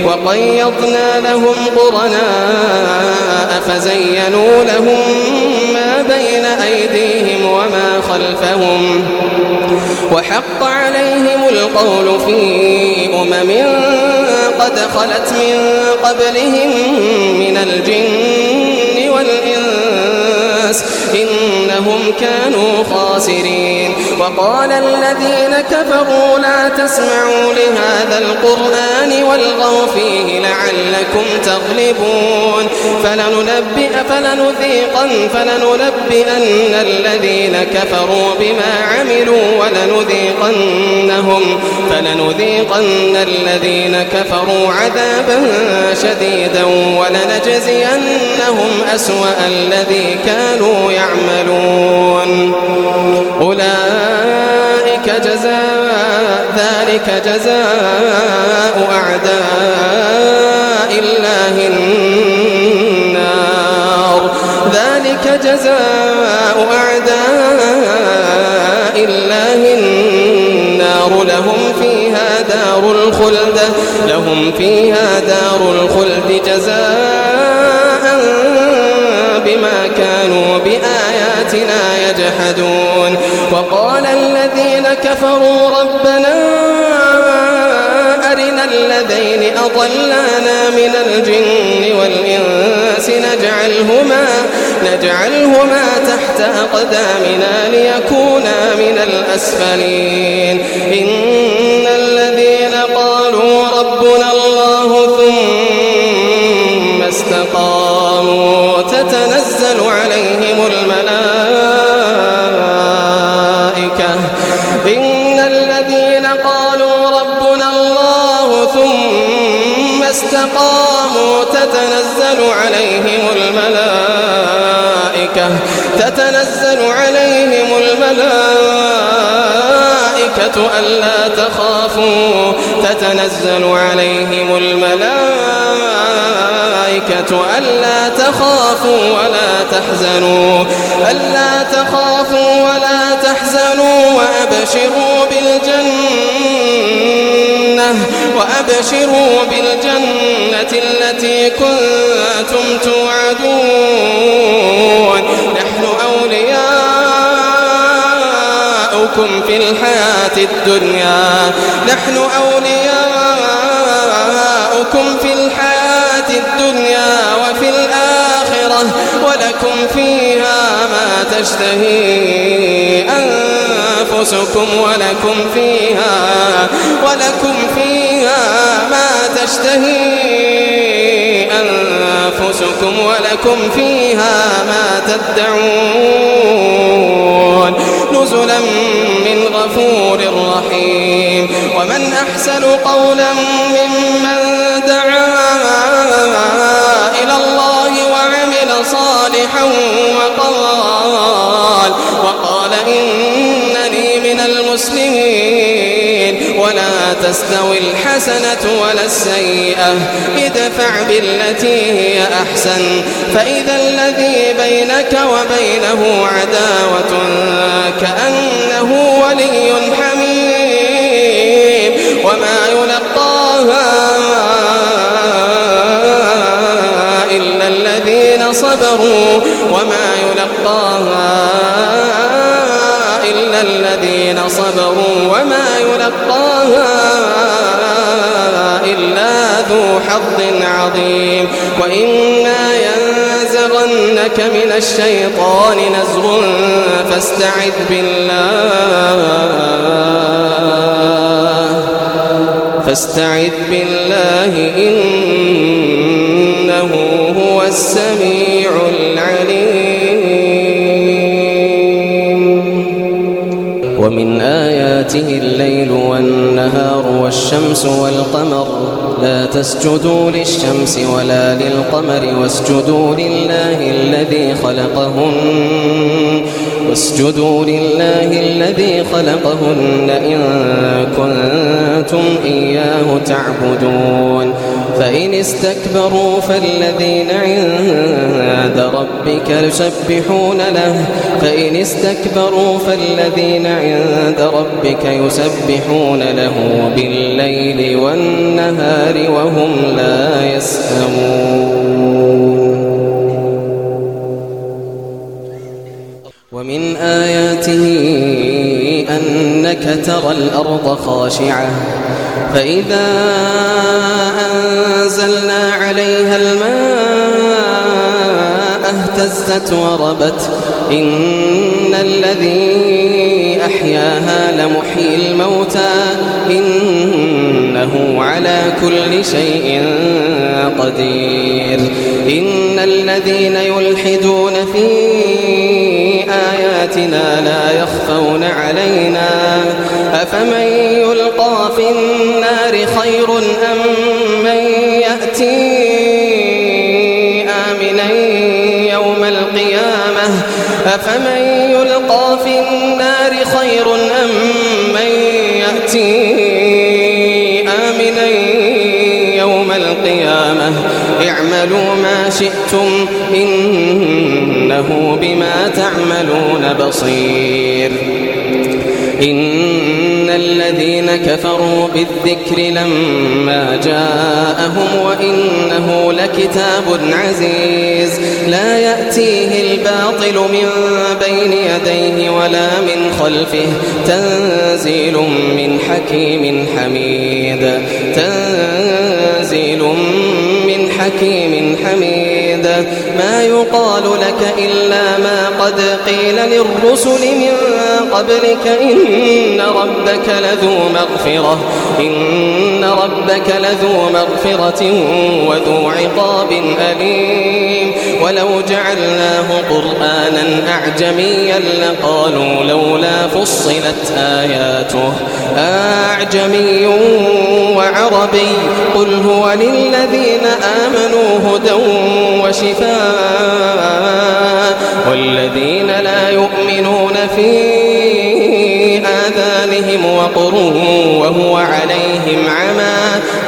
وقيضنا لهم قرناء فزينوا لهم ما بين أيديهم وما خلفهم وحق عليهم القول في قد خلت من قبلهم من الجن والإنس إنهم كانوا خاسرين. وقال الذين كفروا لا تسمعوا لهذا القرآن والغوا فيه لعلكم تغلبون فلننبئن الذين كفروا بما عملوا فلنذيقن الذين كفروا عذابا شديدا ولنجزينهم أسوأ الذي كانوا يعملون. ذلك جزاء أعداء الله النار. ذلك جزاء أعداء الله النار لهم فيها دار الخلد جزاء بما كانوا بآياتنا يجحدون. وقال الذين كفروا ربنا أرنا الذين أضلانا من الجن والإنس نجعلهما تحت أقدامنا ليكونا من الأسفلين. إن الذين قالوا ربنا الله ثم استقاموا تتنزل عليهم الملائكة إن الذين قالوا ربنا الله ثم استقاموا تتنزل عليهم الملائكة ألا تخافوا ولا تحزنوا وأبشروا بالجنة التي كنتم توعدون. نحن أولياؤكم في الحياة الدنيا وفي الآخرة ولكم فيها ما تشتهي أنفسكم ولكم فيها ما تدعون. نزلا من غفور رحيم. ومن أحسن قولا ممن دعا إلى الله وعمل صالحا وقال إنني من المسلمين. ولا تستوي الحسنة ولا السيئة ادفع بالتي هي أحسن فإذا الذي بينك وبينه عداوة كأنه ولي حميم. وما يلقاها إلا الذين صبروا وما يلقاها إلا ذو حظ عظيم. وإما ينزغنك من الشيطان نزغ فاستعذ بالله إنه هو السميع العليم. ومن آياته الليل والنهار والشمس والقمر لا تسجدوا للشمس ولا للقمر واسجدوا لله الذي خلقهن إن كنتم إياه تعبدون. فإن استكبروا فالذين عند ربك يسبحون له بالليل والنهار وهم لا يسأمون. ومن آياته أنك ترى الأرض خاشعة فإذا أنزلنا عليها الماء اهتزت وربت إن الذي أحياها لمحيي الموتى إنه على كل شيء قدير. إن الذين يلحدون في آياتنا لا يخفون علينا أفمن يلقى في النار خير أم من يأتي آمنا يوم القيامة اعملوا ما شئتم إنه بما تعملون بصير. إن الذين كفروا بالذكر لما جاءهم وإنه لكتاب عزيز لا يأتيه الباطل من بين يديه ولا من خلفه تنزيل من حكيم حميد. ما يقال لك إلا ما قد قيل للرسل من قبلك إن ربك لذو مغفرة وذو عقاب أليم. ولو جعلناه قرآنا أعجميا لقالوا لولا فصلت آياته أعجمي وعربي قل هو للذين آمنوا هدى وشفاء والذين لا يؤمنون في آذانهم وقر وهو عليهم عمى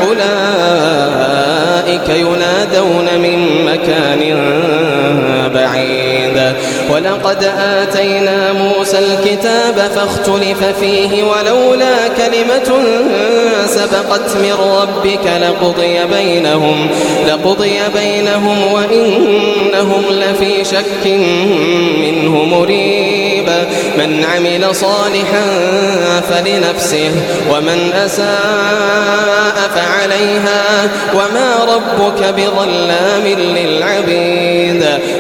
أولئك ينادون من مكان بعيد. ولقد آتينا موسى الكتاب فاختلف فيه ولولا كلمة سبقت من ربك لقضي بينهم وإنهم لفي شك منه مريب. من عمل صالحا فلنفسه ومن أساء فعليها وما ربك بظلام للعبيد.